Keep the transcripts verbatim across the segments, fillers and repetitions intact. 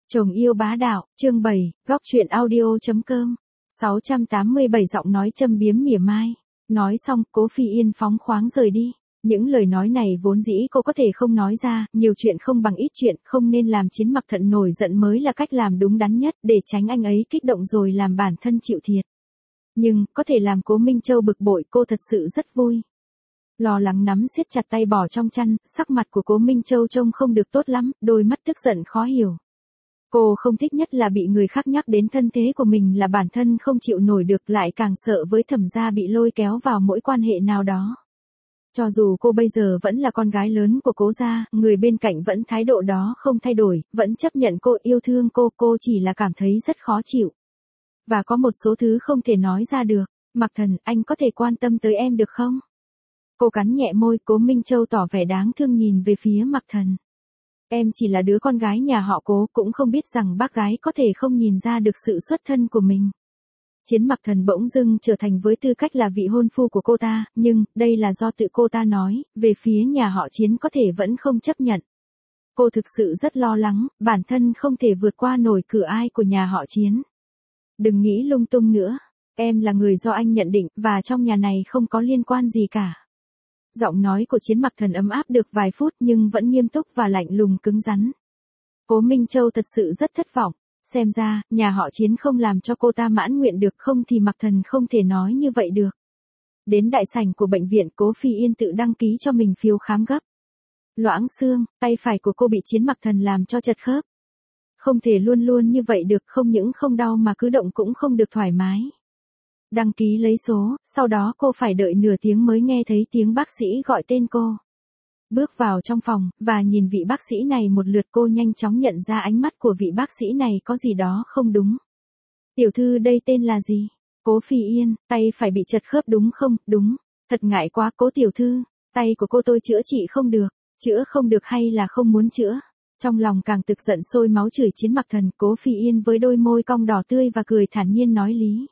Chồng yêu bá đạo, chương bảy, góc truyện audio.com. sáu trăm tám mươi bảy giọng nói châm biếm mỉa mai. Nói xong, Cố Phi Yên phóng khoáng rời đi. Những lời nói này vốn dĩ cô có thể không nói ra, nhiều chuyện không bằng ít chuyện, không nên làm Chiến Mặc Thận nổi giận mới là cách làm đúng đắn nhất, để tránh anh ấy kích động rồi làm bản thân chịu thiệt. Nhưng, có thể làm Cố Minh Châu bực bội, cô thật sự rất vui. Lo lắng nắm siết chặt tay bỏ trong chăn, sắc mặt của Cố Minh Châu trông không được tốt lắm, đôi mắt tức giận khó hiểu. Cô không thích nhất là bị người khác nhắc đến thân thế của mình, là bản thân không chịu nổi được, lại càng sợ với Thẩm gia bị lôi kéo vào mỗi quan hệ nào đó. Cho dù cô bây giờ vẫn là con gái lớn của Cố gia, người bên cạnh vẫn thái độ đó không thay đổi, vẫn chấp nhận cô, yêu thương cô, cô chỉ là cảm thấy rất khó chịu. Và có một số thứ không thể nói ra được. Mặc Thần, anh có thể quan tâm tới em được không? Cô cắn nhẹ môi, Cố Minh Châu tỏ vẻ đáng thương nhìn về phía Mặc Thần. Em chỉ là đứa con gái nhà họ Cố, cũng không biết rằng bác gái có thể không nhìn ra được sự xuất thân của mình. Chiến Mặc Thần bỗng dưng trở thành với tư cách là vị hôn phu của cô ta, nhưng, đây là do tự cô ta nói, về phía nhà họ Chiến có thể vẫn không chấp nhận. Cô thực sự rất lo lắng, bản thân không thể vượt qua nổi cửa ai của nhà họ Chiến. Đừng nghĩ lung tung nữa, em là người do anh nhận định, và trong nhà này không có liên quan gì cả. Giọng nói của Chiến Mặc Thần ấm áp được vài phút nhưng vẫn nghiêm túc và lạnh lùng cứng rắn. Cố Minh Châu thật sự rất thất vọng, xem ra, nhà họ Chiến không làm cho cô ta mãn nguyện được, không thì Mặc Thần không thể nói như vậy được. Đến đại sảnh của bệnh viện, Cố Phi Yên tự đăng ký cho mình phiếu khám gấp. Loãng xương, tay phải của cô bị Chiến Mặc Thần làm cho chật khớp. Không thể luôn luôn như vậy được, không những không đau mà cứ động cũng không được thoải mái. Đăng ký lấy số, sau đó cô phải đợi nửa tiếng mới nghe thấy tiếng bác sĩ gọi tên cô. Bước vào trong phòng, và nhìn vị bác sĩ này một lượt, cô nhanh chóng nhận ra ánh mắt của vị bác sĩ này có gì đó không đúng. Tiểu thư đây tên là gì? Cố Phi Yên, tay phải bị chật khớp đúng không? Đúng. Thật ngại quá Cố tiểu thư, tay của cô tôi chữa trị không được. Chữa không được hay là không muốn chữa? Trong lòng càng tức giận sôi máu chửi Chiến Mặc Thần. Cố Phi Yên với đôi môi cong đỏ tươi và cười thản nhiên nói lý.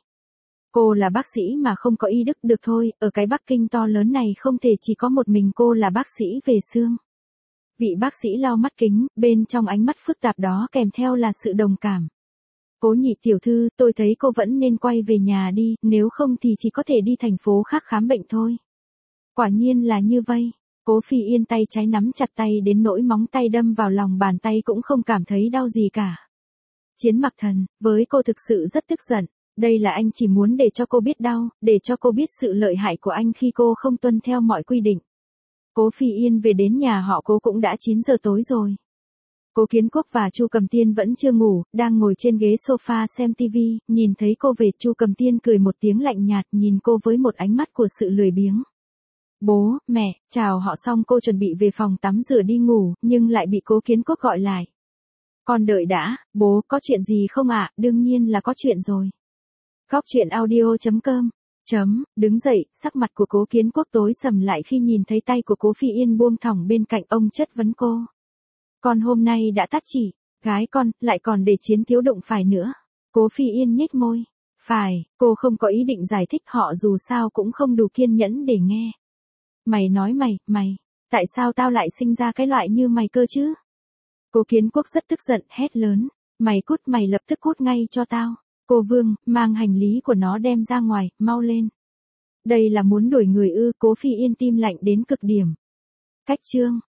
Cô là bác sĩ mà không có y đức được thôi, ở cái Bắc Kinh to lớn này không thể chỉ có một mình cô là bác sĩ về xương. Vị bác sĩ lau mắt kính, bên trong ánh mắt phức tạp đó kèm theo là sự đồng cảm. Cố Nhị tiểu thư, tôi thấy cô vẫn nên quay về nhà đi, nếu không thì chỉ có thể đi thành phố khác khám bệnh thôi. Quả nhiên là như vậy. Cố Phi Yên tay trái nắm chặt tay đến nỗi móng tay đâm vào lòng bàn tay cũng không cảm thấy đau gì cả. Chiến Mặc Thần, với cô thực sự rất tức giận. Đây là anh chỉ muốn để cho cô biết đau, để cho cô biết sự lợi hại của anh khi cô không tuân theo mọi quy định. Cố Phi Yên về đến nhà họ Cố cũng đã chín giờ tối rồi. Cố Kiến Quốc và Chu Cầm Tiên vẫn chưa ngủ, đang ngồi trên ghế sofa xem tivi, nhìn thấy cô về, Chu Cầm Tiên cười một tiếng lạnh nhạt, nhìn cô với một ánh mắt của sự lười biếng. Bố, mẹ, chào họ xong cô chuẩn bị về phòng tắm rửa đi ngủ, nhưng lại bị Cố Kiến Quốc gọi lại. Con đợi đã, bố, có chuyện gì không ạ? Đương nhiên là có chuyện rồi. Góc truyện audio.com. Chấm, đứng dậy, sắc mặt của Cố Kiến Quốc tối sầm lại khi nhìn thấy tay của Cố Phi Yên buông thõng bên cạnh, ông chất vấn cô. Con hôm nay đã tắt chỉ, gái con, lại còn để Chiến thiếu đụng phải nữa. Cố Phi Yên nhếch môi. Phải, cô không có ý định giải thích, họ dù sao cũng không đủ kiên nhẫn để nghe. Mày nói mày, mày, tại sao tao lại sinh ra cái loại như mày cơ chứ? Cố Kiến Quốc rất tức giận, hét lớn. Mày cút, mày lập tức cút ngay cho tao. Cô Vương, mang hành lý của nó đem ra ngoài, mau lên. Đây là muốn đuổi người ư? Cố Phi Yên tim lạnh đến cực điểm. Cách chương.